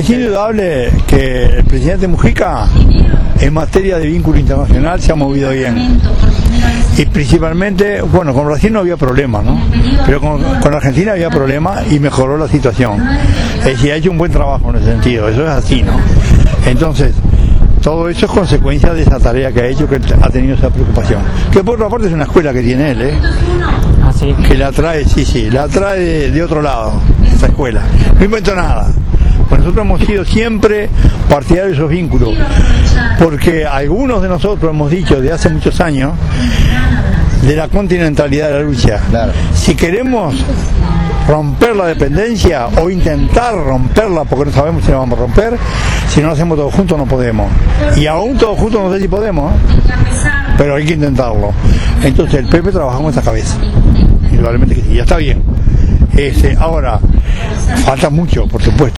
Es indudable que el presidente Mujica, en materia de vínculo internacional, se ha movido bien. Y principalmente, bueno, con Brasil no había problema, ¿no? Pero con Argentina había problema y mejoró la situación. Es decir, ha hecho un buen trabajo en ese sentido, eso es así, ¿no? Entonces, todo eso es consecuencia de esa tarea que ha hecho, que ha tenido esa preocupación. Que por otra parte es una escuela que tiene él, ¿Ah, sí? Que la trae, sí, la trae de otro lado, esa escuela. No inventó nada. Pues nosotros hemos sido siempre partidarios de esos vínculos, porque algunos de nosotros hemos dicho de hace muchos años de la continentalidad de la lucha. Claro. Si queremos romper la dependencia o intentar romperla, porque no sabemos si la vamos a romper, si no lo hacemos todos juntos no podemos. Y aún todos juntos no sé si podemos, pero hay que intentarlo. Entonces el PP trabaja con esa cabeza. Indudablemente que sí, ya está bien. Ahora, falta mucho, por supuesto.